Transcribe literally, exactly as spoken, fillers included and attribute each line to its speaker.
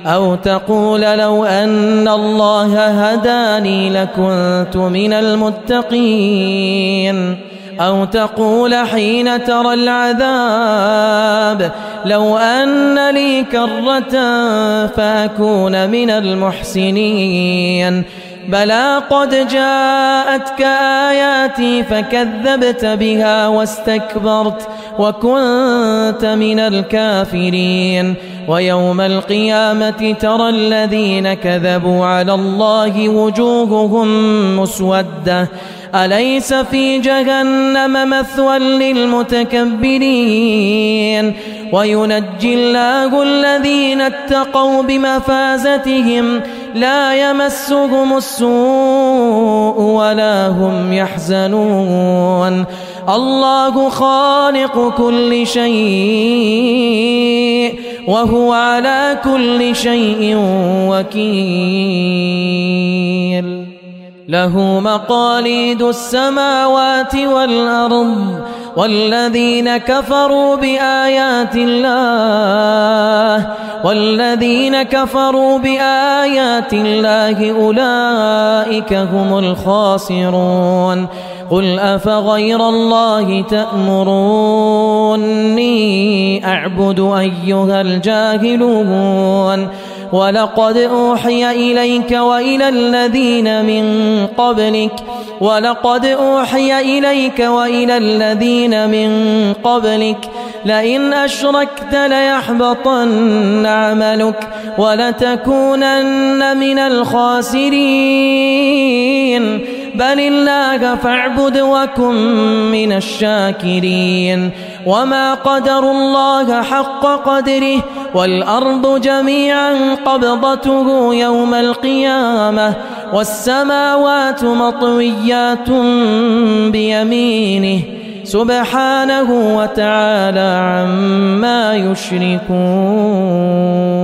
Speaker 1: أو تقول لو أن الله هداني لكنت من المتقين أو تقول حين ترى العذاب لو أن لي كرة فأكون من المحسنين بلى قد جاءتك آياتي فكذبت بها واستكبرت وكنت من الكافرين ويوم القيامة ترى الذين كذبوا على الله وجوههم مسودة أليس في جهنم مثوى للمتكبرين وينجي الله الذين اتقوا بمفازتهم لا يمسهم السوء ولا هم يحزنون الله خالق كل شيء وهو على كل شيء وكيل له مقاليد السماوات والأرض والذين كفروا بآيات الله والذين كفروا بآيات الله أولئك هم الخاسرون قل أفغير الله تأمروني أعبد أيها الجاهلون ولقد أوحي إليك وإلى الذين من قبلك ولقد أوحي إليك وإلى الذين من قبلك لئن أشركت ليحبطن عملك ولتكونن من الخاسرين بل الله فاعبد وكن من الشاكرين وما قدروا الله حق قدره والأرض جميعا قبضته يوم القيامة والسماوات مطويات بيمينه سبحانه وتعالى عما يشركون.